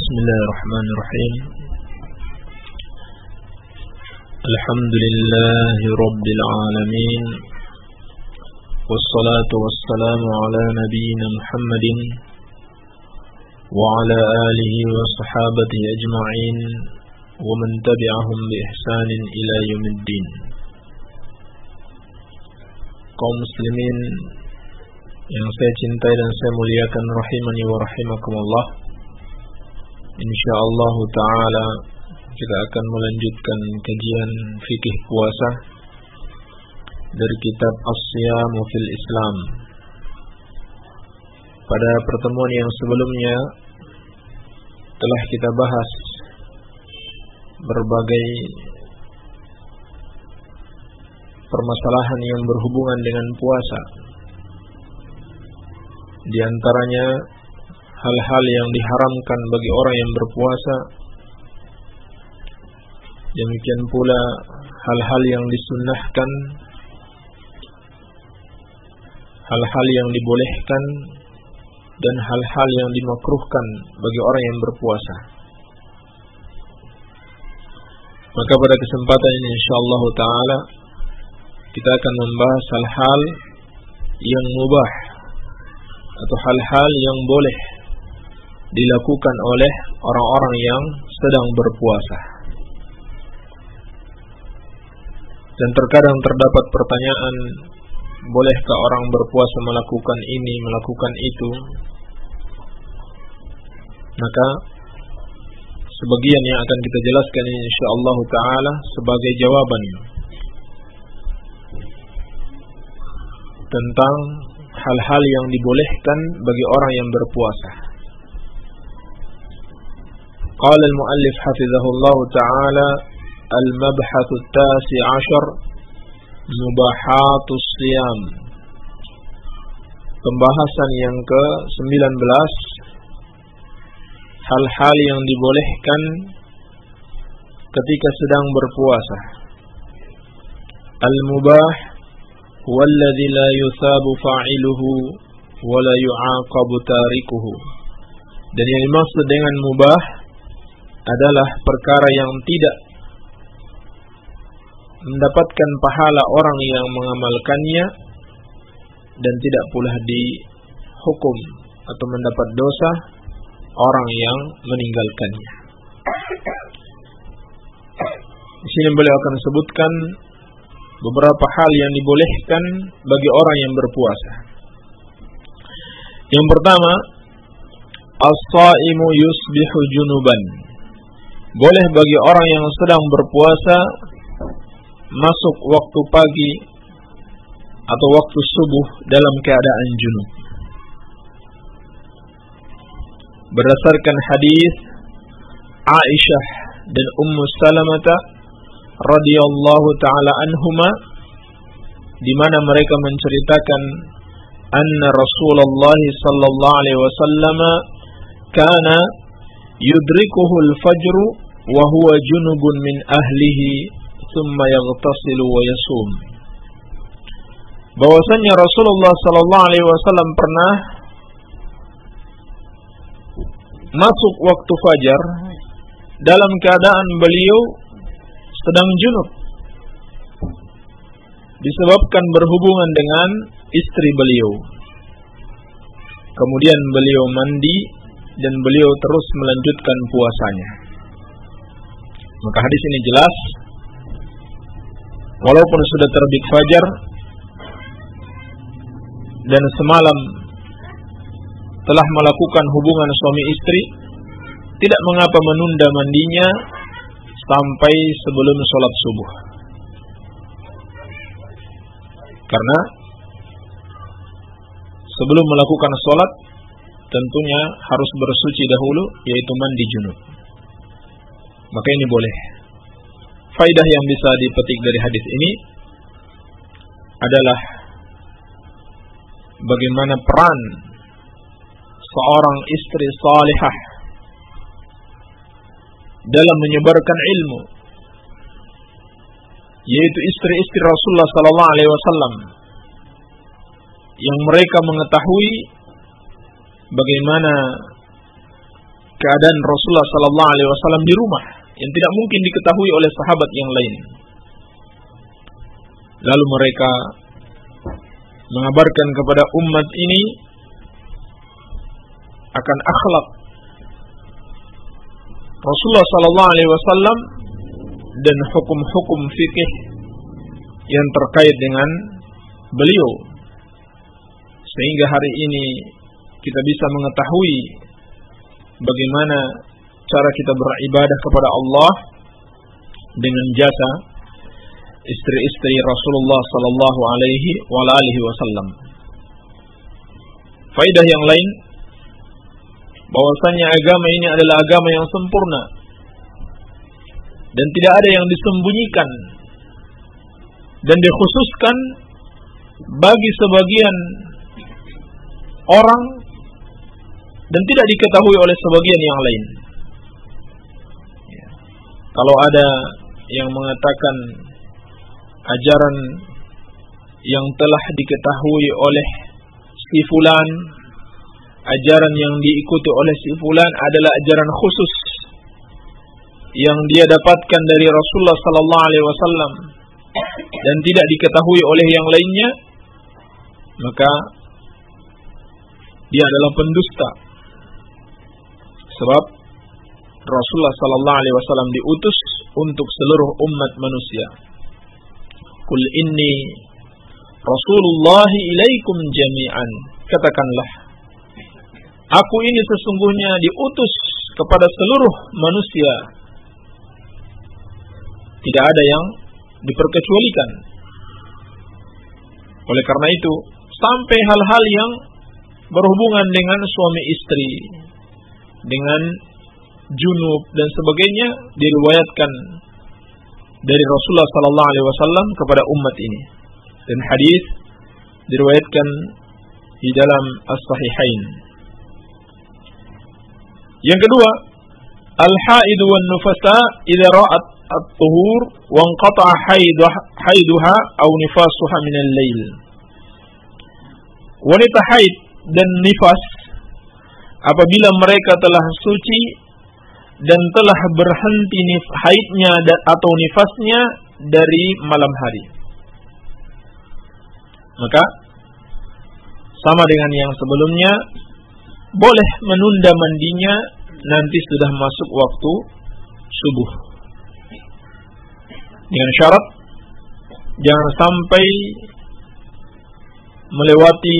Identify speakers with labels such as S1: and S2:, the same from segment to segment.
S1: Bismillahirrahmanirrahim. Alhamdulillahi Rabbil Alamin. Wassalatu wassalamu ala nabiyyina Muhammadin wa ala alihi wa sahabatihi ajma'in wa man tabi'ahum bi ihsanin ila yaumiddin. Kaum muslimin yang saya cintai dan saya muliakan, rahimani wa rahimakumullah. Insyaallah ta'ala kita akan melanjutkan kajian fikih puasa dari kitab As-Siyam fil Islam. Pada pertemuan yang sebelumnya telah kita bahas berbagai permasalahan yang berhubungan dengan puasa. Di antaranya hal-hal yang diharamkan bagi orang yang berpuasa, demikian pula hal-hal yang disunnahkan, hal-hal yang dibolehkan, dan hal-hal yang dimakruhkan bagi orang yang berpuasa. Maka pada kesempatan ini insyaallah ta'ala kita akan membahas hal-hal yang mubah atau hal-hal yang boleh dilakukan oleh orang-orang yang sedang berpuasa. Dan terkadang terdapat pertanyaan, bolehkah orang berpuasa melakukan ini, melakukan itu? Maka sebagian yang akan kita jelaskan ini insyaallah ta'ala sebagai jawaban tentang hal-hal yang dibolehkan bagi orang yang berpuasa. Qala al-muallif hafizahullah ta'ala al-mabhath at-tasi' 'ashar mubahatus siyam. Pembahasan yang ke-19, hal-hal yang dibolehkan ketika sedang berpuasa. Al-mubah huwa alladhi la yuthabu fa'iluhu wa la yu'aqabu tarikuhu. Dan yang dimaksud dengan mubah adalah perkara yang tidak mendapatkan pahala orang yang mengamalkannya dan tidak pula dihukum atau mendapat dosa orang yang meninggalkannya. Di sini beliau akan sebutkan beberapa hal yang dibolehkan bagi orang yang berpuasa. Yang pertama, as-shaimu yusbihu junuban. Boleh bagi orang yang sedang berpuasa masuk waktu pagi atau waktu subuh dalam keadaan junub. Berdasarkan hadis Aisyah dan Ummu Salamah radhiyallahu taala anhuma, di mana mereka menceritakan anna Rasulullah sallallahu alaihi wasallam kana yudrikuhu al-fajr wa huwa junubun min ahlihi thumma yaghtasilu wa yasum. Bahwasanya Rasulullah sallallahu alaihi wasallam pernah masuk waktu fajar dalam keadaan beliau sedang junub disebabkan berhubungan dengan istri beliau. Kemudian beliau mandi dan beliau terus melanjutkan puasanya. Maka hadis ini jelas, walaupun sudah terbit fajar dan semalam telah melakukan hubungan suami istri, tidak mengapa menunda mandinya sampai sebelum sholat subuh. Karena sebelum melakukan sholat tentunya harus bersuci dahulu, yaitu mandi junub. Maka ini boleh. Faidah yang bisa dipetik dari hadis ini adalah bagaimana peran seorang istri salihah dalam menyebarkan ilmu, yaitu istri-istri Rasulullah sallallahu alaihi wasallam yang mereka mengetahui bagaimana keadaan Rasulullah sallallahu alaihi wasallam di rumah yang tidak mungkin diketahui oleh sahabat yang lain. Lalu mereka mengabarkan kepada umat ini akan akhlak Rasulullah sallallahu alaihi wasallam dan hukum-hukum fikih yang terkait dengan beliau, sehingga hari ini kita bisa mengetahui bagaimana cara kita beribadah kepada Allah dengan jasa istri-istri Rasulullah sallallahu alaihi wasallam. Faidah yang lain, bahwasanya agama ini adalah agama yang sempurna dan tidak ada yang disembunyikan dan dikhususkan bagi sebagian orang dan tidak diketahui oleh sebagian yang lain. Kalau ada yang mengatakan ajaran yang telah diketahui oleh si fulan, ajaran yang diikuti oleh si fulan adalah ajaran khusus yang dia dapatkan dari Rasulullah sallallahu alaihi wasallam dan tidak diketahui oleh yang lainnya, maka dia adalah pendusta. Sebab Rasulullah sallallahu alaihi wasallam diutus untuk seluruh umat manusia. Qul inni Rasulullah ilaikum jami'an. Katakanlah, aku ini sesungguhnya diutus kepada seluruh manusia. Tidak ada yang diperkecualikan. Oleh karena itu, sampai hal-hal yang berhubungan dengan suami istri, dengan junub dan sebagainya diriwayatkan dari Rasulullah sallallahu alaihi wasallam kepada umat ini. Dan hadis diriwayatkan di dalam as-sahihain. Yang kedua, al-haid wan nufasa idza ra'at at-tuhur wa inqata'a haiduha aw nifasuha min al-lail. Wanita haid dan nifas apabila mereka telah suci dan telah berhenti haidnya atau nifasnya dari malam hari, maka sama dengan yang sebelumnya, boleh menunda mandinya nanti sudah masuk waktu subuh, dengan syarat jangan sampai melewati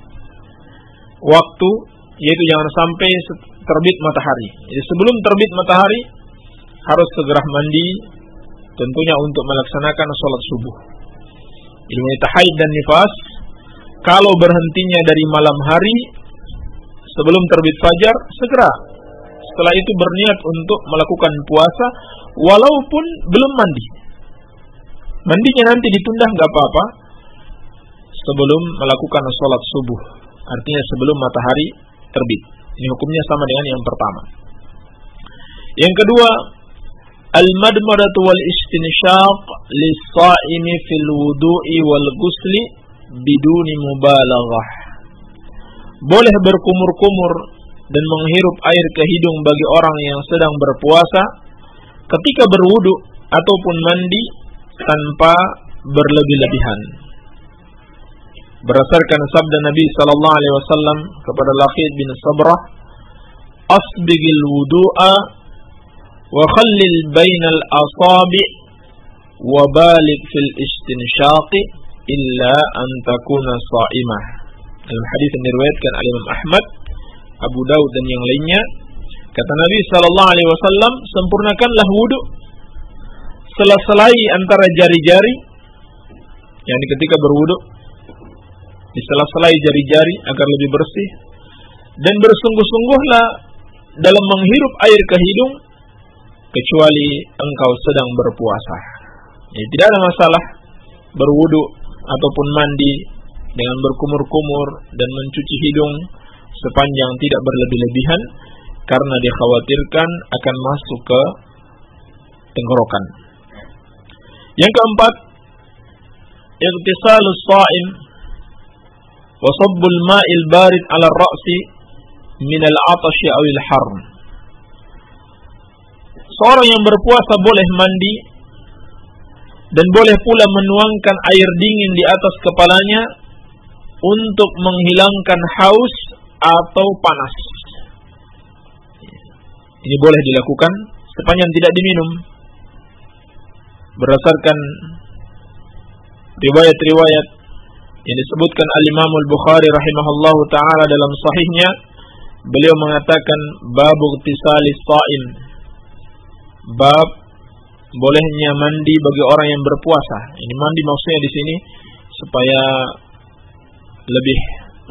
S1: waktu, yaitu jangan sampai terbit matahari. Jadi sebelum terbit matahari harus segera mandi, tentunya untuk melaksanakan sholat subuh. Jadi wanita haid dan nifas kalau berhentinya dari malam hari sebelum terbit fajar, segera setelah itu berniat untuk melakukan puasa walaupun belum mandi. Mandinya nanti ditunda nggak apa-apa sebelum melakukan sholat subuh, artinya sebelum matahari terbit. Ini hukumnya sama dengan yang pertama. Yang kedua, al-madmadatu wal istinshaq lis-sha'imi fil wudu'i wal ghusli biduni mubalaghah. Boleh berkumur-kumur dan menghirup air ke hidung bagi orang yang sedang berpuasa ketika berwudu ataupun mandi tanpa berlebih-lebihan. Berdasarkan sabda Nabi sallallahu alaihi wasallam kepada Laqid bin Sabrah, asbigil wudu'a wa khallil bainal asabi' wa balik fil istinshaqi illa an takuna sha'imah. Dalam hadis yang diriwayatkan oleh Imam Ahmad, Abu Daud dan yang lainnya, kata Nabi sallallahu alaihi wasallam, sempurnakanlah wudu sela-selai antara jari-jari, yakni ketika berwudu di sela-selai jari-jari agar lebih bersih, dan bersungguh-sungguhlah dalam menghirup air ke hidung kecuali engkau sedang berpuasa. Jadi tidak ada masalah berwudu ataupun mandi dengan berkumur-kumur dan mencuci hidung sepanjang tidak berlebih-lebihan, karena dikhawatirkan akan masuk ke tenggorokan. Yang keempat, ightisalus sha'im wa sabbul ma'il barid 'ala ar-ra'si min al-'atashi aw al-harm. seorang yang berpuasa boleh mandi dan boleh pula menuangkan air dingin di atas kepalanya untuk menghilangkan haus atau panas. Ini boleh dilakukan sepanjang tidak diminum. Berdasarkan riwayat-riwayat yang disebutkan Al-Imam Al-Bukhari rahimahullahu ta'ala dalam sahihnya, beliau mengatakan bab ightisalis shaim, bab bolehnya mandi bagi orang yang berpuasa. Ini mandi maksudnya di sini supaya lebih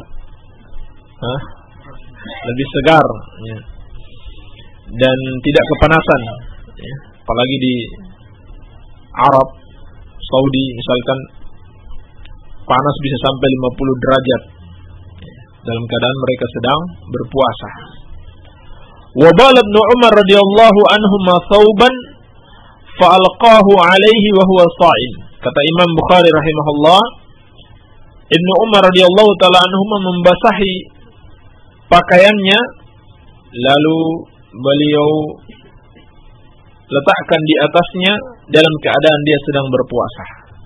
S1: segar, ya, dan tidak kepanasan, ya. Apalagi di Arab Saudi misalkan panas bisa sampai 50 derajat, ya, dalam keadaan mereka sedang berpuasa. Wa bala Ibnu Umar radhiyallahu anhuma thawban fa'alqahu alaihi wa huwa sha'im. Kata Imam Bukhari rahimahullah, Ibnu Umar radhiyallahu taala anhuma membasahi pakaiannya, lalu beliau letakkan di atasnya dalam keadaan dia sedang berpuasa.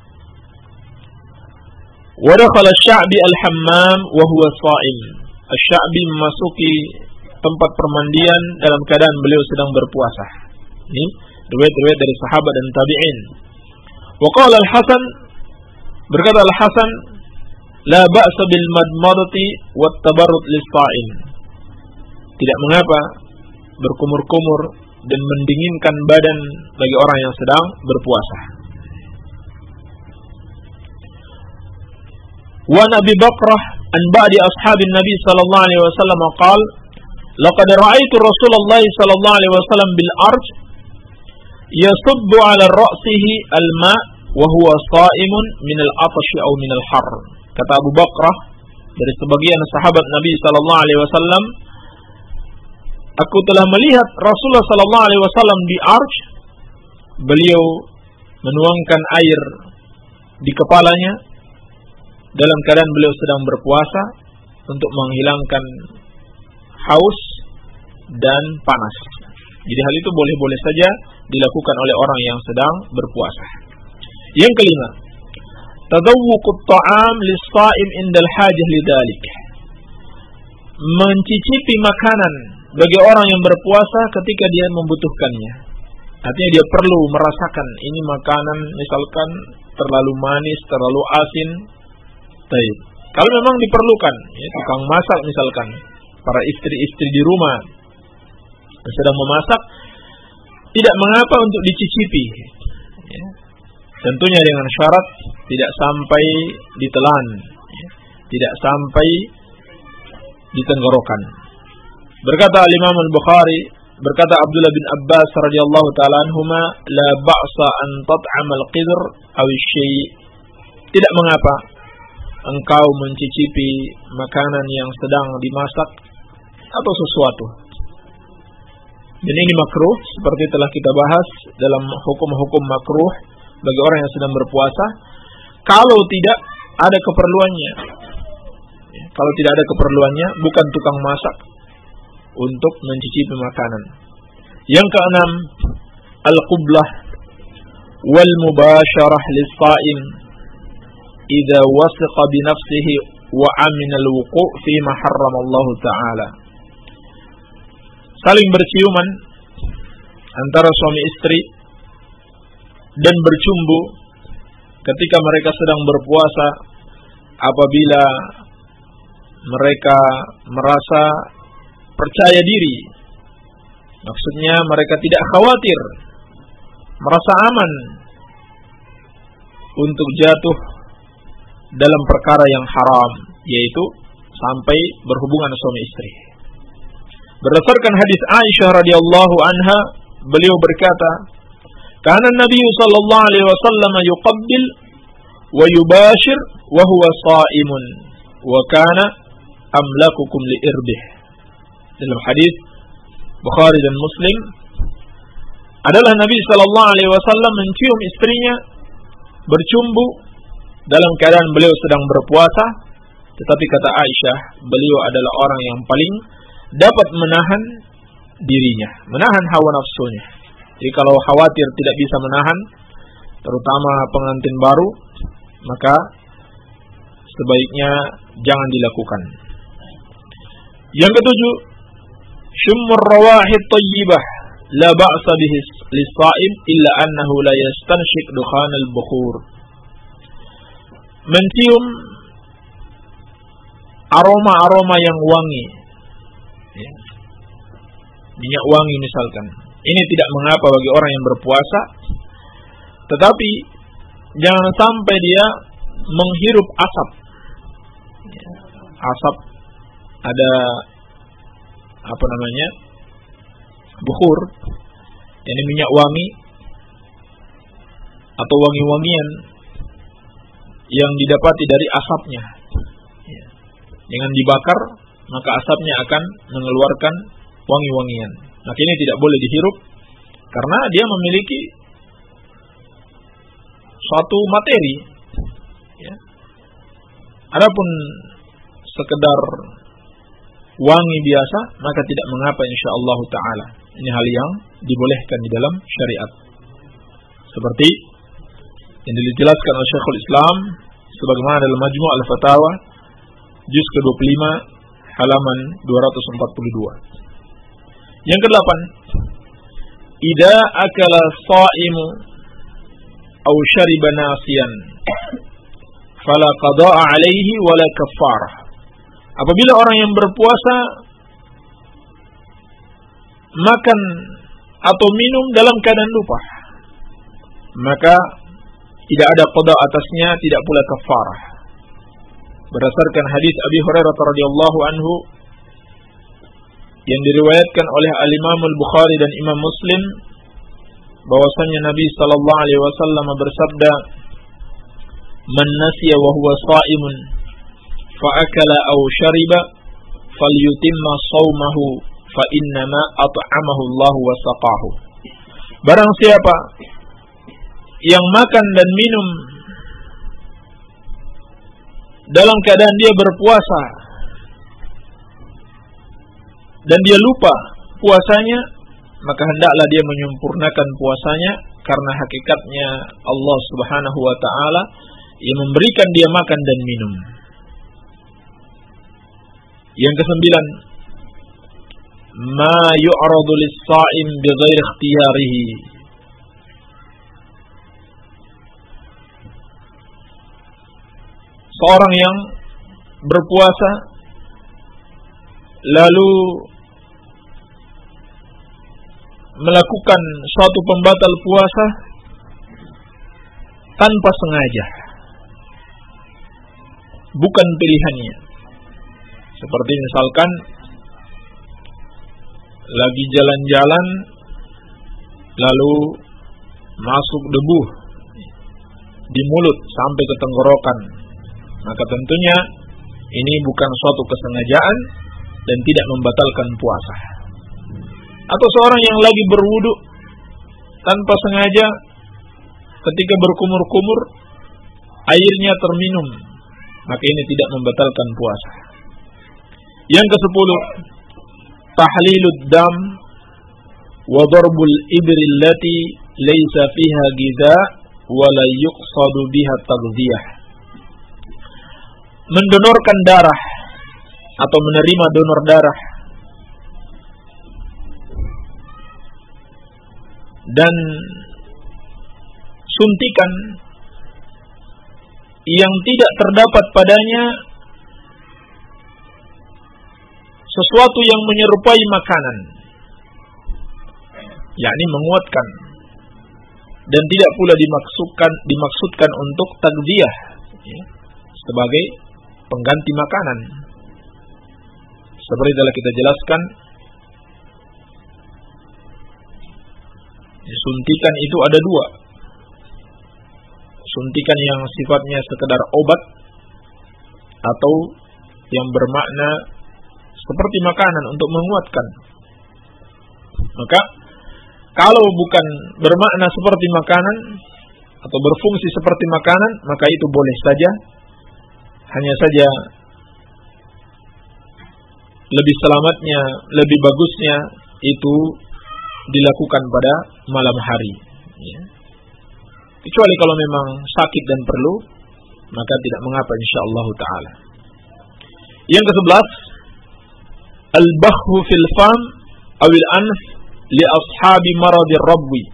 S1: Wa dakhala asy-Sya'bi al-hammam wa huwa sha'im. Asy-Sya'bi memasuki tempat permandian dalam keadaan beliau sedang berpuasa. Ini riwayat-riwayat dari sahabat dan tabi'in. Wa qala al-Hasan, berkata al-Hasan, la ba'sa bil madmadati wat tabarrud lis-sha'im. Tidak mengapa berkumur-kumur dan mendinginkan badan bagi orang yang sedang berpuasa. Wa Abi Bakrah an ba'di ashabin Nabi sallallahu alaihi wasallam qala laqad ra'aitu Rasulullah sallallahu alaihi wasallam bil arj yasubbu 'ala ra'sihi al-ma' wa huwa sha'imun min al-'atash aw min al-har. Kata Abu Bakrah dari sebagian sahabat Nabi sallallahu alaihi wasallam, aku telah melihat Rasulullah sallallahu alaihi wasallam di arj, beliau menuangkan air di kepalanya dalam keadaan beliau sedang berpuasa untuk menghilangkan haus dan panas. Jadi hal itu boleh-boleh saja dilakukan oleh orang yang sedang berpuasa. Yang kelima, tadawwuqut ta'am lis-sha'im indal hajah lidzalik. Mencicipi makanan bagi orang yang berpuasa ketika dia membutuhkannya. Artinya dia perlu merasakan ini makanan misalkan terlalu manis, terlalu asin. Baik. Kalau memang diperlukan, ya, tukang masak misalkan, para istri-istri di rumah sedang memasak, tidak mengapa untuk dicicipi, ya. Tentunya dengan syarat tidak sampai ditelan, ya, tidak sampai di tenggorokan. Berkata Al-Imam Al-Bukhari, berkata Abdullah bin Abbas radhiyallahu taala anhuma, la ba'sa an tat'amal qidr aw syai'. Tidak mengapa engkau mencicipi makanan yang sedang dimasak atau sesuatu. Dan ini makruh seperti telah kita bahas dalam hukum-hukum makruh bagi orang yang sedang berpuasa kalau tidak ada keperluannya. Kalau tidak ada keperluannya, bukan tukang masak untuk mencicipi makanan. Yang keenam, al-qublah wal mubasharah lis-sha'im idza wasiqa bi nafsihi wa amina al-wuqu' fi ma harrama Allah taala. Saling berciuman antara suami istri dan bercumbu ketika mereka sedang berpuasa apabila mereka merasa percaya diri. Maksudnya mereka tidak khawatir, merasa aman untuk jatuh dalam perkara yang haram, yaitu sampai berhubungan suami istri. Berdasarkan hadis Aisyah radhiyallahu anha, beliau berkata, "Kana Nabi sallallahu alaihi wasallam yuqabbil wa yubashir wa huwa sha'imun wa kana amlakukum li irbih." Dalam hadis Bukhari dan Muslim adalah Nabi sallallahu alaihi wasallam mencium istrinya bercumbu dalam keadaan beliau sedang berpuasa, tetapi kata Aisyah, beliau adalah orang yang paling dapat menahan dirinya, menahan hawa nafsunya. Jadi kalau khawatir tidak bisa menahan, terutama pengantin baru, maka sebaiknya jangan dilakukan. Yang ketujuh, syummur rawahit thayyibah la ba'sa bihi lis-sha'im illa annahu la yastanshik dukhan al-bukhur. Mencium aroma-aroma yang wangi, ya. Minyak wangi misalkan. Ini tidak mengapa bagi orang yang berpuasa, tetapi jangan sampai dia menghirup asap. Asap ada bukhur, ini minyak wangi atau wangi-wangian yang didapati dari asapnya. Dengan dibakar, maka asapnya akan mengeluarkan wangi-wangian. Maka ini tidak boleh dihirup karena dia memiliki suatu materi. Ya. Adapun sekedar wangi biasa, maka tidak mengapa insyaallah taala. Ini hal yang dibolehkan di dalam syariat. Seperti yang dijelaskan oleh Syekhul Islam sebagaimana dalam Majmu' al-Fatawa juz ke-25 halaman 242. Yang kedelapan, idza akala shaimu aw shariba nasiyan fala qada'a alaihi wala kaffarah. Apabila orang yang berpuasa makan atau minum dalam keadaan lupa, maka tidak ada qada atasnya, tidak pula kafarah. Berdasarkan hadis Abi Hurairah radhiyallahu anhu yang diriwayatkan oleh Al-Imam Al-Bukhari dan Imam Muslim, bahwasanya Nabi sallallahu alaihi wasallam bersabda, "Man nasiya wa huwa sha'imun fa akala aw shariba falyutimma shaumahu fa innama at'amahu Allah wa saqahu." Barang siapa yang makan dan minum dalam keadaan dia berpuasa dan dia lupa puasanya, maka hendaklah dia menyempurnakan puasanya, karena hakikatnya Allah Subhanahu wa taala yang memberikan dia makan dan minum. Yang kesembilan, ma yu'radu lis-sha'im bighairi ikhtiyarihi. Seorang yang berpuasa lalu melakukan suatu pembatal puasa tanpa sengaja, bukan pilihannya. Seperti misalkan lagi jalan-jalan lalu masuk debu di mulut sampai ke tenggorokan, maka tentunya ini bukan suatu kesengajaan dan tidak membatalkan puasa. Atau seorang yang lagi berwudu tanpa sengaja, ketika berkumur-kumur airnya terminum, maka ini tidak membatalkan puasa. Yang ke-10, tahlilud dam wa darbul ibri allati laysa fiha gidha wa la yuqsadu biha taghdhiyah. Mendonorkan darah atau menerima donor darah dan suntikan yang tidak terdapat padanya sesuatu yang menyerupai makanan, yakni menguatkan, dan tidak pula dimaksudkan untuk taghdhiyah, ya, sebagai pengganti makanan. Seperti telah kita jelaskan, suntikan itu ada dua. Suntikan yang sifatnya sekedar obat atau yang bermakna seperti makanan untuk menguatkan. Maka kalau bukan bermakna seperti makanan atau berfungsi seperti makanan, maka itu boleh saja. Hanya saja lebih selamatnya, lebih bagusnya itu dilakukan pada malam hari. Ya. Kecuali kalau memang sakit dan perlu, maka tidak mengapa insyaallah taala. Yang ke-11, al-bakhu fil fam awil anf li ashabi maradir rabwi.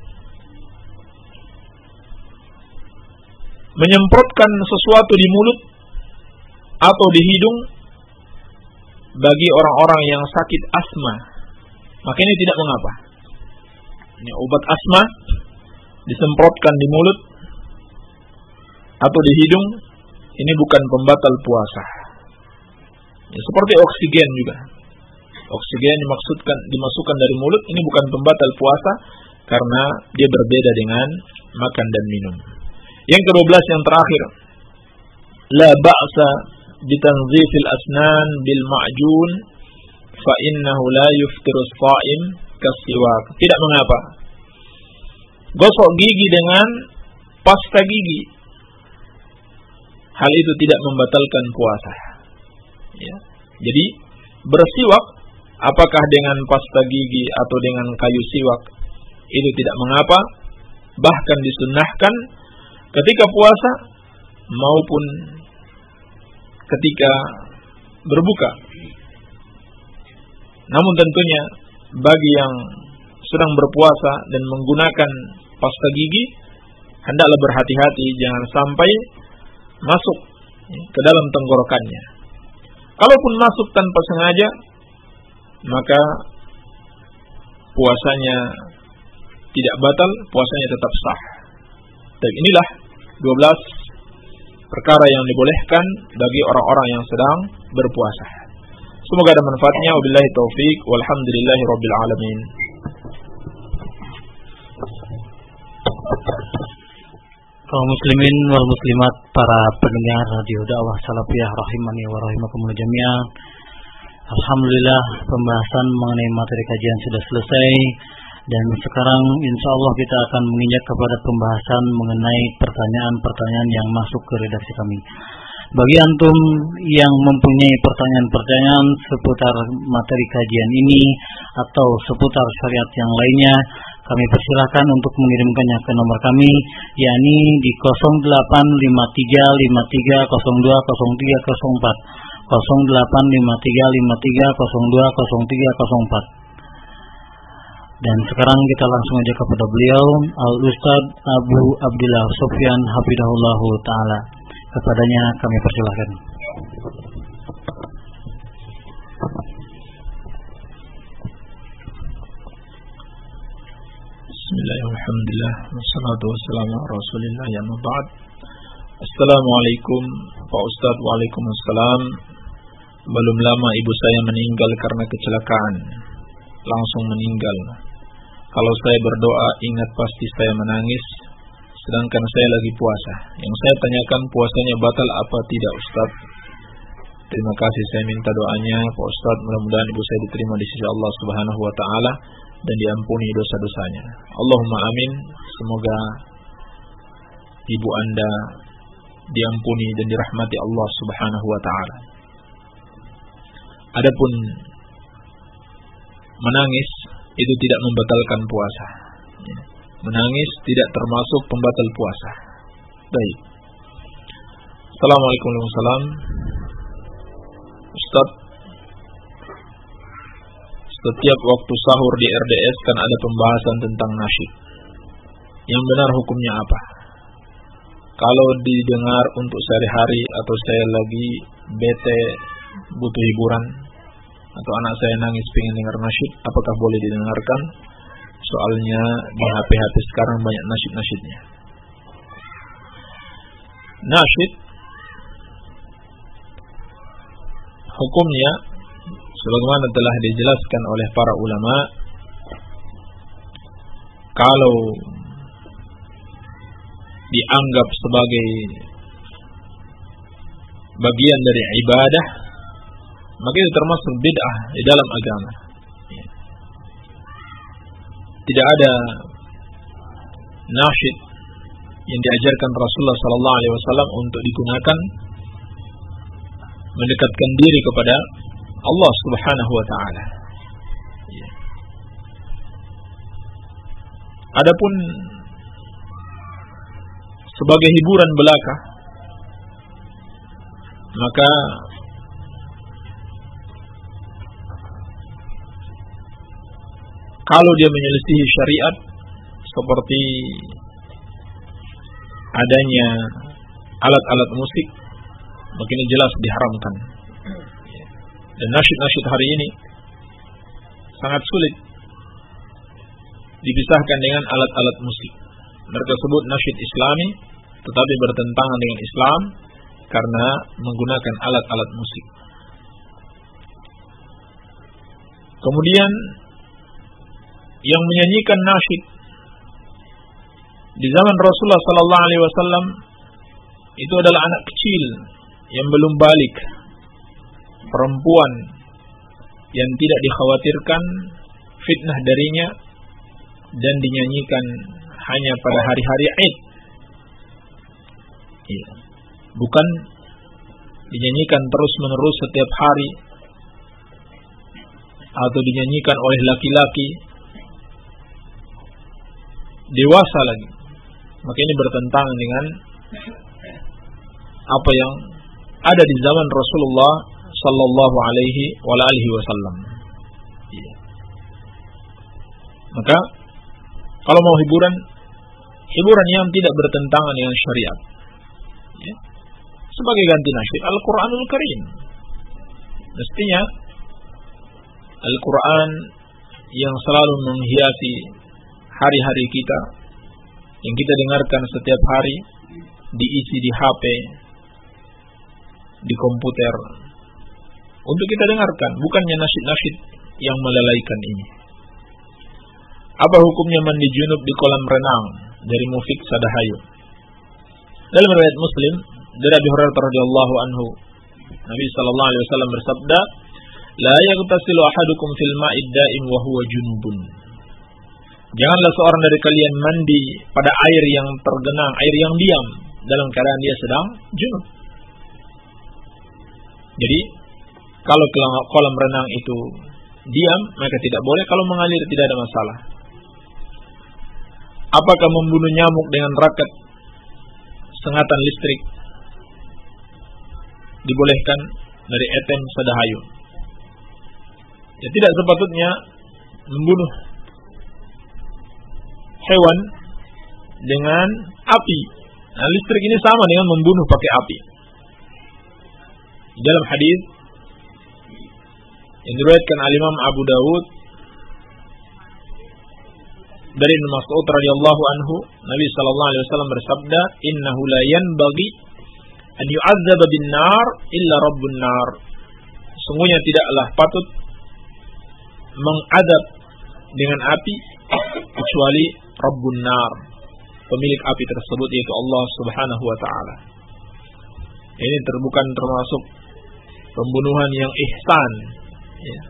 S1: Menyemprotkan sesuatu di mulut atau di hidung bagi orang-orang yang sakit asma, maka ini tidak mengapa. Ini obat asma disemprotkan di mulut atau di hidung, ini bukan pembatal puasa. Ya, seperti oksigen juga. Oksigen dimasukkan dari mulut, ini bukan pembatal puasa karena dia berbeda dengan makan dan minum. Yang ke-12 yang terakhir, la ba'sa bitanzifil asnan bil ma'jun fa innahu la yuftiru as-sha'im kasiwak. Tidak mengapa gosok gigi dengan pasta gigi, hal itu tidak membatalkan puasa. Ya. Jadi bersiwak apakah dengan pasta gigi atau dengan kayu siwak itu tidak mengapa, bahkan disunnahkan ketika puasa maupun ketika berbuka. Namun tentunya bagi yang sedang berpuasa dan menggunakan pasta gigi, hendaklah berhati-hati jangan sampai masuk ke dalam tenggorokannya. Kalaupun masuk tanpa sengaja, maka puasanya tidak batal, puasanya tetap sah. Dan inilah 12 perkara yang dibolehkan bagi orang-orang yang sedang berpuasa. Semoga ada manfaatnya. Wabillahi taufik walhamdulillahi rabbil alamin.
S2: Kaum muslimin wal muslimat, para pendengar radio dakwah salafiyah rahimani wa rahimakumullah jami'an. Alhamdulillah, pembahasan mengenai materi kajian sudah selesai, dan sekarang insyaallah kita akan menginjak kepada pembahasan mengenai pertanyaan-pertanyaan yang masuk ke redaksi kami. Bagi antum yang mempunyai pertanyaan-pertanyaan seputar materi kajian ini atau seputar syariat yang lainnya, kami persilahkan untuk mengirimkannya ke nomor kami, yakni di 085353020304, 085353020304. Dan sekarang kita langsung aja kepada beliau, Al-Ustaz Abu Abdillah Sufyan hafidhahullahu taala. Kepadanya kami persilahkan.
S1: Bismillahirrahmanirrahim. Wassalatu wassalamu ala Rasulillah ya mab'ad. Assalamualaikum Pak Ustaz. Waalaikumsalam. Belum lama ibu saya meninggal karena kecelakaan. Langsung meninggal. Kalau saya berdoa ingat pasti saya menangis, sedangkan saya lagi puasa. Yang saya tanyakan, puasanya batal apa tidak Ustaz? Terima kasih, saya minta doanya Pak Ustaz, mudah-mudahan ibu saya diterima di sisi Allah Subhanahu wa taala dan diampuni dosa-dosanya. Allahumma amin. Semoga ibu Anda diampuni dan dirahmati Allah Subhanahu wa taala. Adapun menangis itu tidak membatalkan puasa. Menangis tidak termasuk pembatal puasa. Baik. Assalamualaikum warahmatullahi wabarakatuh. Ustaz, setiap waktu sahur di RDS kan ada pembahasan tentang nasyid. Yang benar hukumnya apa? Kalau didengar untuk sehari-hari atau saya lagi bete butuh hiburan atau anak saya nangis pengen dengar nasyid, apakah boleh didengarkan? Soalnya di HP sekarang banyak nasyid-nasyidnya. Nasyid hukumnya sebagaimana telah dijelaskan oleh para ulama, kalau dianggap sebagai bagian dari ibadah, maka itu termasuk bid'ah di dalam agama. Tidak ada nasyid yang diajarkan Rasulullah SAW untuk digunakan mendekatkan diri kepada Allah Subhanahu wa taala. Adapun sebagai hiburan belaka, maka kalau dia menyelisihi syariat seperti adanya alat-alat musik, maka ini jelas diharamkan. Dan nasyid-nasyid hari ini sangat sulit dipisahkan dengan alat-alat musik. Mereka sebut nasyid Islami, tetapi bertentangan dengan Islam karena menggunakan alat-alat musik. Kemudian yang menyanyikan nasyid di zaman Rasulullah sallallahu alaihi wasallam itu adalah anak kecil yang belum balik, perempuan yang tidak dikhawatirkan fitnah darinya dan dinyanyikan hanya pada hari-hari Id. Bukan dinyanyikan terus-menerus setiap hari atau dinyanyikan oleh laki-laki dewasa lagi. Maka ini bertentangan dengan apa yang ada di zaman Rasulullah sallallahu alaihi wasallam. Maka kalau mau hiburan yang tidak bertentangan dengan syariat, sebagai ganti nasyid Al-Quranul Karim. Mestinya Al-Quran yang selalu menghiasi hari-hari kita, yang kita dengarkan setiap hari, diisi di HP, di komputer, untuk kita dengarkan, bukannya nasyid-nasyid yang melalaikan ini. Apa hukumnya mandi junub di kolam renang dari Mufik Sadahayu? Dalam riwayat Muslim dari Abi Hurairah radhiyallahu anhu, Nabi sallallahu alaihi wasallam bersabda, "La yaghtasilu ahadukum fil ma'id da'im wa huwa junubun." Janganlah seorang dari kalian mandi pada air yang tergenang, air yang diam, dalam keadaan dia sedang junub. Jadi, kalau kolam renang itu diam, maka tidak boleh. Kalau mengalir tidak ada masalah. Apakah membunuh nyamuk dengan raket sengatan listrik dibolehkan dari Etem Sadahayu? Ya, tidak sepatutnya membunuh hewan dengan api. Nah, listrik ini sama dengan membunuh pakai api. Dalam hadis yang diriwayatkan oleh Imam Abu Dawud dari Ibnu Mas'ud radhiyallahu anhu, Nabi sallallahu alaihi wasallam bersabda, "Innahu la yanbaghi an yu'adzaba bin-nar illa rabbun nar." Sungguhnya tidaklah patut mengadab dengan api kecuali Rabbun nar, pemilik api tersebut, yaitu Allah Subhanahu wa taala. Ini bukan termasuk pembunuhan yang ihsan. Ya.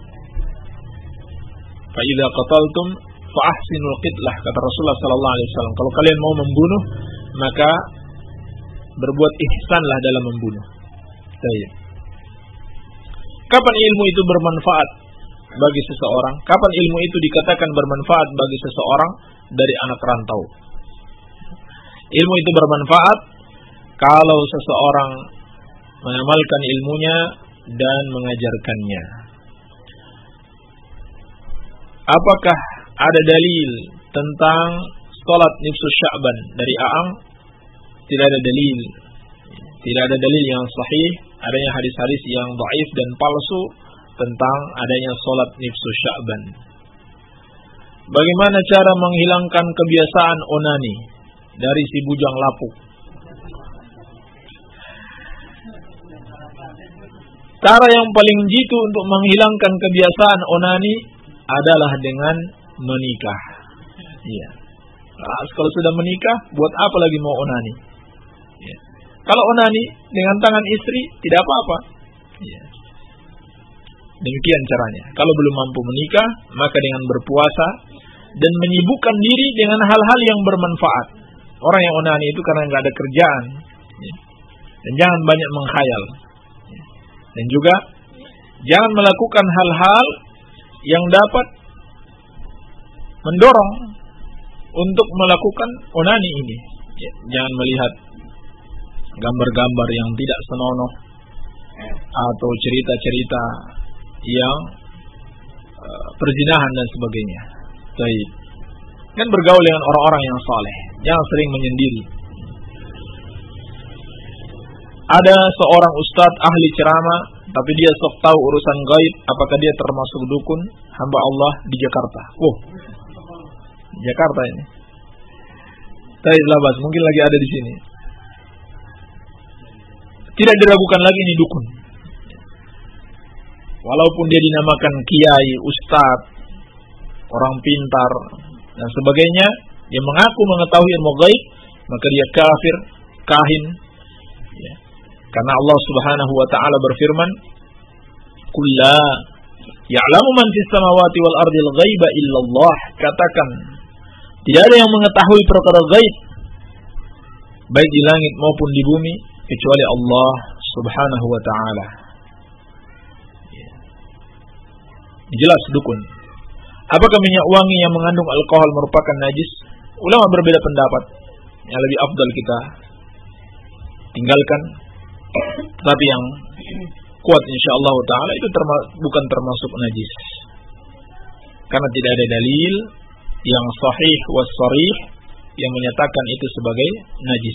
S1: Fa idza qataltum fa ahsinul qitlah, kata Rasulullah sallallahu alaihi wasallam. Kalau kalian mau membunuh, maka berbuat ihsanlah dalam membunuh. Baik. Kapan ilmu itu bermanfaat bagi seseorang? Kapan ilmu itu dikatakan bermanfaat bagi seseorang? Dari anak rantau. Ilmu itu bermanfaat kalau seseorang mengamalkan ilmunya dan mengajarkannya. Apakah ada dalil tentang salat nisfu Sya'ban dari A'am? Tidak ada dalil. Tidak ada dalil yang sahih, adanya hadis-hadis yang dhaif dan palsu tentang adanya salat nisfu Sya'ban. Bagaimana cara menghilangkan kebiasaan onani dari si bujang lapuk? Cara yang paling jitu untuk menghilangkan kebiasaan onani adalah dengan menikah. Iya. Kalau sudah menikah, buat apa lagi mau onani? Ya. Kalau onani dengan tangan istri, tidak apa-apa. Ya. Demikian caranya. Kalau belum mampu menikah, maka dengan berpuasa dan menyibukkan diri dengan hal-hal yang bermanfaat. Orang yang onani itu karena nggak ada kerjaan. Ya. Dan jangan banyak menghayal. Ya. Dan juga jangan melakukan hal-hal yang dapat mendorong untuk melakukan onani ini. Ya, jangan melihat gambar-gambar yang tidak senonoh atau cerita-cerita yang perzinahan dan sebagainya. Baik. Kan bergaul dengan orang-orang yang saleh. Jangan sering menyendiri. Ada seorang ustadz ahli ceramah, tapi dia sok tahu urusan gaib. Apakah dia termasuk dukun hamba Allah di Jakarta? Jakarta ini. Baik, labas, mungkin lagi ada di sini. Tidak diragukan lagi ini dukun. Walaupun dia dinamakan kiai, ustadz, orang pintar dan sebagainya, dia mengaku mengetahui ilmu gaib, maka dia kafir, kahin. Ya. Karena Allah Subhanahu wa taala berfirman, "Qul la ya'lamu man fis samawati wal ardil ghaiba illallah." Katakan, tidak ada yang mengetahui perkara gaib baik di langit maupun di bumi kecuali Allah Subhanahu wa taala. Jelas dukun. Apakah minyak wangi yang mengandung alkohol merupakan najis? Ulama berbeda pendapat. Yang lebih afdal kita tinggalkan. Tapi yang kuat insyaallah taala itu bukan termasuk najis. Karena tidak ada dalil yang sahih was sharih yang menyatakan itu sebagai najis.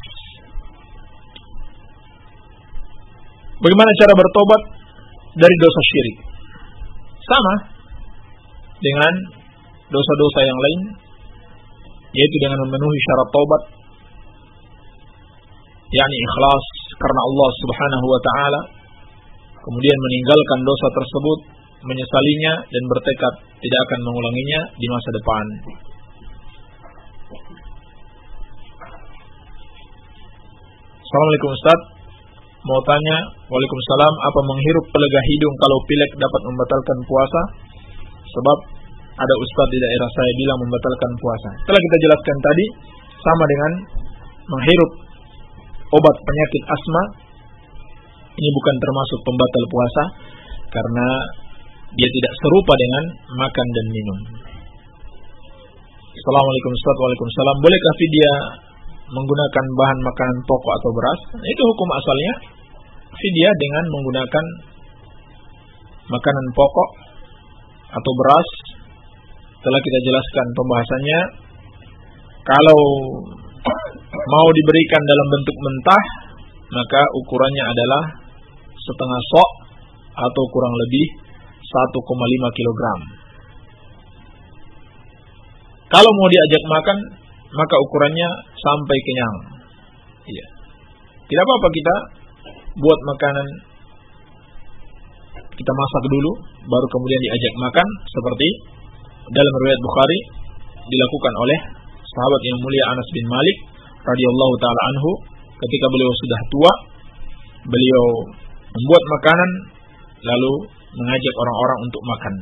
S1: Bagaimana cara bertobat dari dosa syirik? Sama dengan dosa-dosa yang lain, yaitu dengan memenuhi syarat taubat, yakni ikhlas karena Allah Subhanahu wa taala, kemudian meninggalkan dosa tersebut, menyesalinya dan bertekad tidak akan mengulanginya di masa depan. Assalamualaikum Ustaz, mau tanya. Waalaikumsalam, apa menghirup pelega hidung kalau pilek dapat membatalkan puasa? Sebab ada ustaz di daerah saya bilang membatalkan puasa. Setelah kita jelaskan tadi, sama dengan menghirup obat penyakit asma, ini bukan termasuk pembatal puasa karena dia tidak serupa dengan makan dan minum. Assalamualaikum Ustaz. Waalaikumsalam, bolehkah fidyah menggunakan bahan makanan pokok atau beras? Itu hukum asalnya fidyah dengan menggunakan makanan pokok atau beras. Setelah kita jelaskan pembahasannya, kalau mau diberikan dalam bentuk mentah, maka ukurannya adalah setengah sok atau kurang lebih 1,5 kg. Kalau mau diajak makan, maka ukurannya sampai kenyang. Iya. Tidak apa-apa kita buat makanan, kita masak dulu, baru kemudian diajak makan, seperti dalam riwayat Bukhari dilakukan oleh sahabat yang mulia Anas bin Malik radhiyallahu taala anhu. Ketika beliau sudah tua, beliau membuat makanan lalu mengajak orang-orang untuk makan.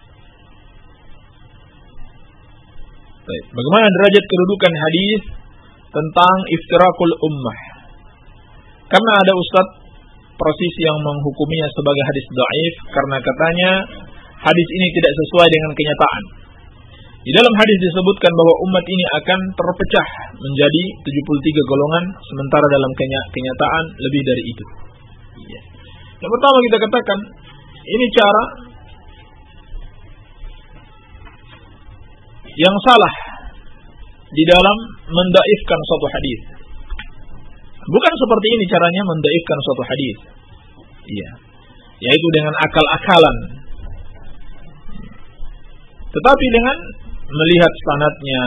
S1: Baik. Bagaimana derajat kedudukan hadis tentang iftirakul ummah? Karena ada ustaz persis yang menghukuminya sebagai hadis dhaif karena katanya hadis ini tidak sesuai dengan kenyataan. Di dalam hadis disebutkan bahwa umat ini akan terpecah menjadi 73 golongan, sementara dalam kenyataan lebih dari itu. Yang pertama kita katakan, ini cara yang salah di dalam mendaifkan suatu hadis. Bukan seperti ini caranya mendaifkan suatu hadis. Iya. Yaitu dengan akal-akalan. Tetapi dengan melihat sanadnya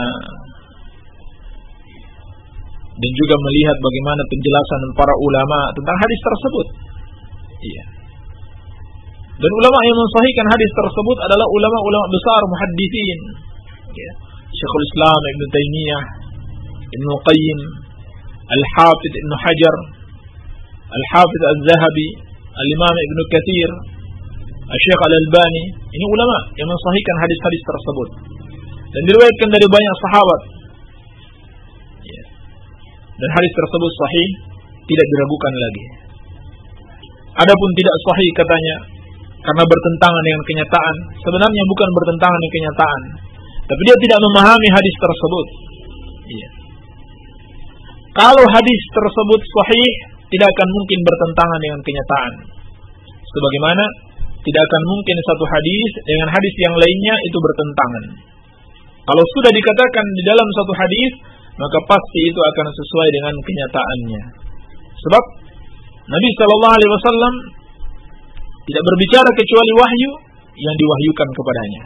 S1: dan juga melihat bagaimana penjelasan para ulama tentang hadis tersebut. Iya. Dan ulama yang mensahihkan hadis tersebut adalah ulama-ulama besar muhadditsin. Ya. Syekhul Islam Ibn Taimiyah, Ibn Qayyim, Al-Hafidh Ibn Hajar, Al-Hafidh Al-Zahabi, Al-Imam Ibn Katsir, Al-Syekh Al-Albani. Ini ulama yang mensahihkan hadis-hadis tersebut dan diriwayatkan dari banyak sahabat. Ya. Dan hadis tersebut sahih, tidak diragukan lagi. Adapun tidak sahih katanya karena bertentangan dengan kenyataan, sebenarnya bukan bertentangan dengan kenyataan, tapi dia tidak memahami hadis tersebut. Iya. Kalau hadis tersebut sahih, tidak akan mungkin bertentangan dengan kenyataan. Sebagaimana tidak akan mungkin satu hadis dengan hadis yang lainnya itu bertentangan. Kalau sudah dikatakan di dalam satu hadis, maka pasti itu akan sesuai dengan kenyataannya. Sebab Nabi sallallahu alaihi wasallam tidak berbicara kecuali wahyu yang diwahyukan kepadanya.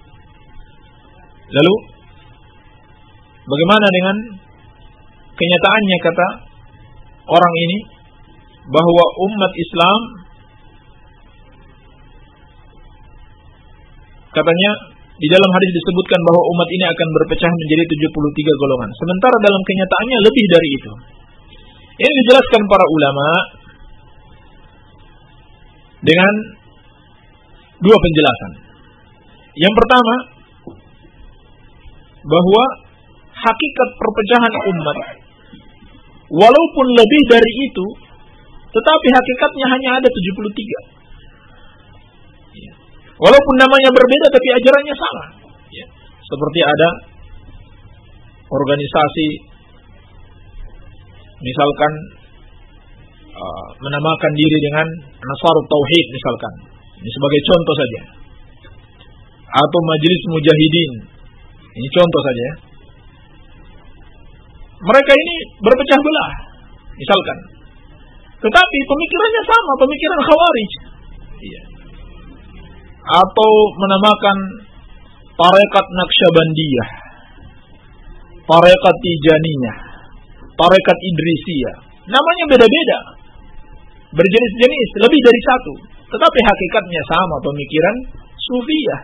S1: Lalu bagaimana dengan kenyataannya, kata orang ini, bahwa umat Islam, katanya di dalam hadis disebutkan bahwa umat ini akan berpecah menjadi 73 golongan. Sementara dalam kenyataannya lebih dari itu. Ini dijelaskan para ulama dengan dua penjelasan. Yang pertama, bahwa hakikat perpecahan umat walaupun lebih dari itu, tetapi hakikatnya hanya ada 73. Walaupun namanya berbeda, tapi ajarannya sama. Seperti ada organisasi, misalkan menamakan diri dengan Nasarut Tauhid misalkan. Ini sebagai contoh saja. Atau Majelis Mujahidin. Ini contoh saja. Mereka ini berpecah belah, misalkan. Tetapi pemikirannya sama, pemikiran Khawarij. Iya. Atau menamakan Tarekat Naqsyabandiyah, Tarekat Tijaniyah, Tarekat Idrisiyah. Namanya beda-beda, berjenis-jenis, lebih dari satu. Tetapi hakikatnya sama, pemikiran Sufiyah.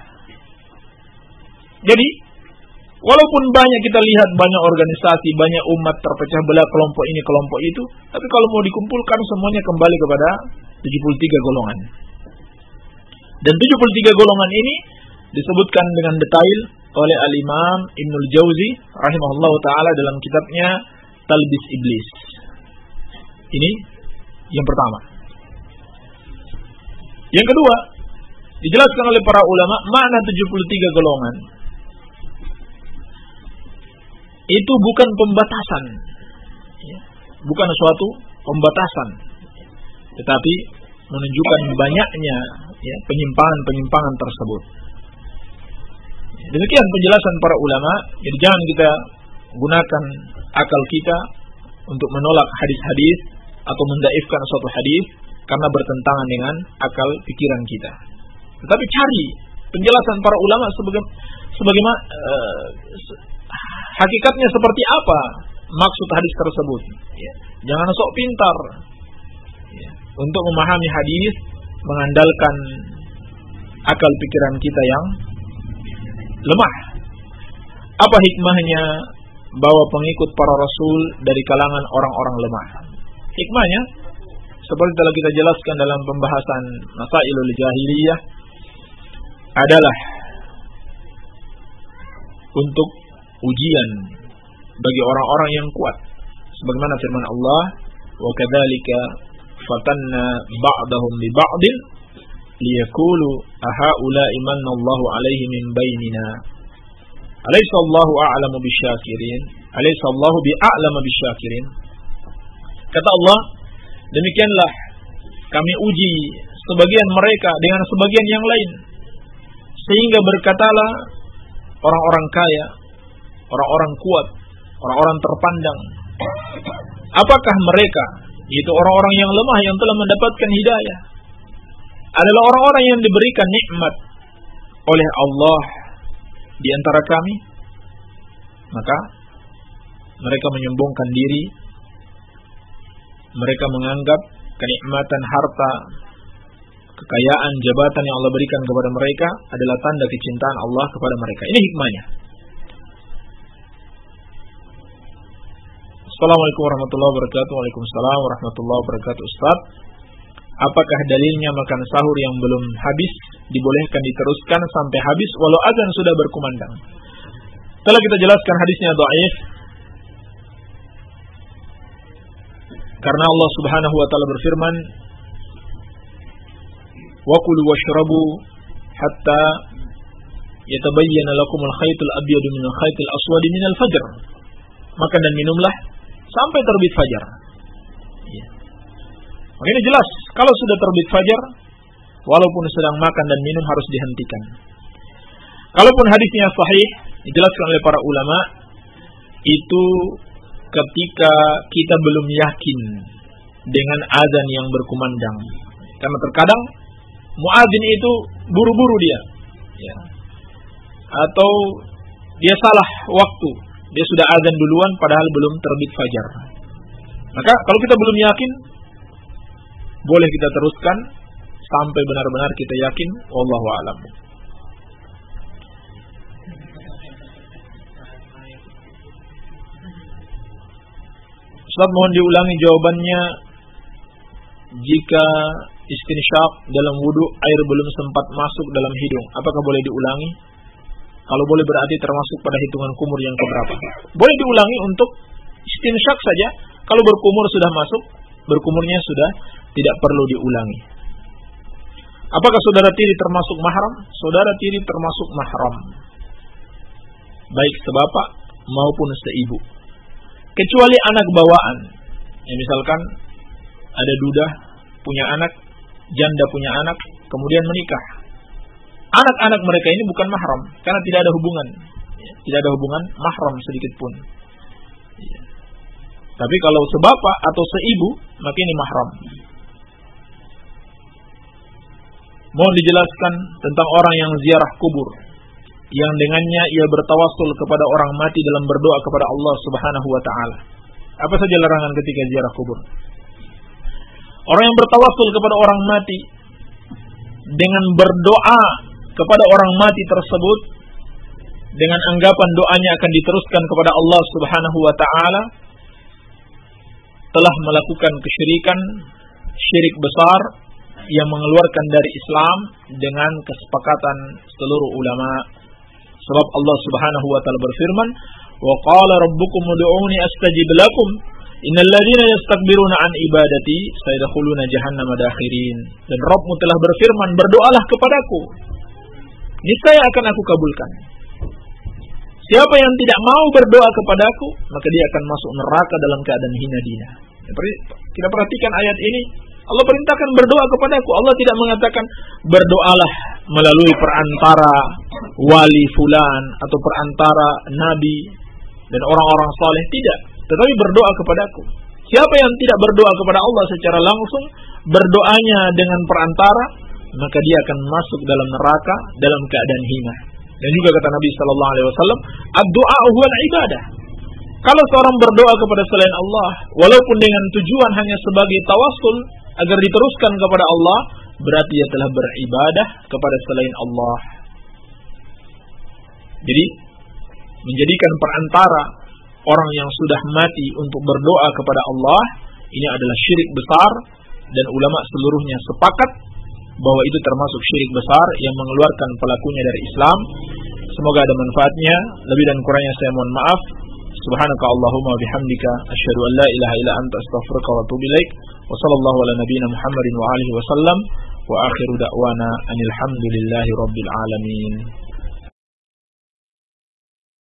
S1: Jadi walaupun banyak kita lihat banyak organisasi, banyak umat terpecah belah kelompok ini, kelompok itu, tapi kalau mau dikumpulkan semuanya kembali kepada 73 golongan. Dan 73 golongan ini disebutkan dengan detail oleh Al-Imam Ibnul Jauzi rahimahullah ta'ala dalam kitabnya Talbis Iblis. Ini yang pertama. Yang kedua, dijelaskan oleh para ulama makna 73 golongan. Itu bukan pembatasan, bukan suatu pembatasan, tetapi menunjukkan banyaknya penyimpangan-penyimpangan tersebut. Demikian penjelasan para ulama. Jadi jangan kita gunakan akal kita untuk menolak hadis-hadis atau mendaifkan suatu hadis karena bertentangan dengan akal pikiran kita. Tetapi cari penjelasan para ulama sebagaimana hakikatnya seperti apa maksud hadis tersebut. Jangan sok pintar untuk memahami hadis mengandalkan akal pikiran kita yang lemah. Apa hikmahnya bahwa pengikut para rasul dari kalangan orang-orang lemah? Hikmahnya seperti telah kita jelaskan dalam pembahasan Masailul Jahiliyah adalah untuk ujian bagi orang-orang yang kuat. Sebagaimana firman Allah, "Wa kadzalika fatanna ba'dahum bi ba'din liyaqulu ahaula'i manna Allahu 'alaihim min bainina alaysa Allahu a'lamu bisyakirin alaysa Allahu bi'a'lamu bisyakirin." Kata Allah, demikianlah kami uji sebagian mereka dengan sebagian yang lain, sehingga berkatalah orang-orang kaya, orang-orang kuat, orang-orang terpandang, apakah mereka, yaitu orang-orang yang lemah yang telah mendapatkan hidayah, adalah orang-orang yang diberikan nikmat oleh Allah di antara kami? Maka mereka menyombongkan diri, mereka menganggap kenikmatan harta, kekayaan, jabatan yang Allah berikan kepada mereka adalah tanda kecintaan Allah kepada mereka. Ini hikmahnya. Assalamualaikum warahmatullahi wabarakatuh. Waalaikumsalam warahmatullahi wabarakatuh. Ustaz, apakah dalilnya makan sahur yang belum habis dibolehkan diteruskan sampai habis walau azan sudah berkumandang? Telah kita jelaskan hadisnya dhaif. Karena Allah Subhanahu wa taala berfirman, "Wa kulu washrabu hatta yatabayyana lakumul khaytul abyadu minal khaytil aswadi minal fajr." makan dan minumlah sampai terbit fajar. Ya. Maka ini jelas, kalau sudah terbit fajar, walaupun sedang makan dan minum harus dihentikan. Kalaupun hadisnya sahih, dijelaskan oleh para ulama, itu ketika kita belum yakin dengan azan yang berkumandang. Karena terkadang muadzin itu buru-buru dia, ya. Atau dia salah waktu, dia sudah azan duluan padahal belum terbit fajar. Maka kalau kita belum yakin, boleh kita teruskan sampai benar-benar kita yakin. Wallahu a'lam. Ustaz, mohon diulangi jawabannya. Jika istinsyaq dalam wudu air belum sempat masuk dalam hidung, apakah boleh diulangi? Kalau boleh berarti termasuk pada hitungan kumur yang keberapa? Boleh diulangi untuk istinsyaq saja. Kalau berkumur sudah masuk, berkumurnya sudah tidak perlu diulangi. Apakah saudara tiri termasuk mahram? Saudara tiri termasuk mahram, baik sebapak maupun seibu, kecuali anak bawaan. Ya, misalkan ada duda punya anak, janda punya anak, kemudian menikah. Anak-anak mereka ini bukan mahram karena tidak ada hubungan, tidak ada hubungan mahram sedikit pun. Tapi kalau sebapak atau seibu, maka ini mahram. Mohon dijelaskan tentang orang yang ziarah kubur, yang dengannya ia bertawassul kepada orang mati dalam berdoa kepada Allah Subhanahu wa taala. Apa saja larangan ketika ziarah kubur? Orang yang bertawassul kepada orang mati dengan berdoa kepada orang mati tersebut dengan anggapan doanya akan diteruskan kepada Allah Subhanahu wa taala, telah melakukan kesyirikan, syirik besar yang mengeluarkan dari Islam dengan kesepakatan seluruh ulama. Sebab Allah Subhanahu wa taala berfirman, "Wa qala rabbukum ud'uuni astajib lakum, innal ladzina yastakbiruna an ibadati sayadkhuluna jahannama dakhirin." Dan Rabbmu telah berfirman, "Berdoalah kepadaku, niscaya akan aku kabulkan. Siapa yang tidak mau berdoa kepadaku, maka dia akan masuk neraka dalam keadaan hina dina." Kita perhatikan ayat ini. Allah perintahkan berdoa kepadaku. Allah tidak mengatakan berdoalah melalui perantara wali fulan atau perantara nabi dan orang-orang saleh, tidak. Tetapi berdoa kepadaku. Siapa yang tidak berdoa kepada Allah secara langsung, berdoanya dengan perantara, maka dia akan masuk dalam neraka dalam keadaan hina. Dan juga kata Nabi sallallahu alaihi wasallam, "Ad-du'a huwal ibadah." Kalau seorang berdoa kepada selain Allah, walaupun dengan tujuan hanya sebagai tawassul agar diteruskan kepada Allah, berarti dia telah beribadah kepada selain Allah. Jadi, menjadikan perantara orang yang sudah mati untuk berdoa kepada Allah, ini adalah syirik besar, dan ulama seluruhnya sepakat bahwa itu termasuk syirik besar yang mengeluarkan pelakunya dari Islam. Semoga ada manfaatnya. Lebih dan kurangnya saya mohon maaf. Subhanaka Allahumma wa bihamdika asyhadu an la ilaha illa anta astaghfiruka wa atubu ilaik. Wa sallallahu ala nabiyyina Muhammadin wa alihi wa sallam. Wa akhiru da'wana anil hamdulillahi rabbil alamin.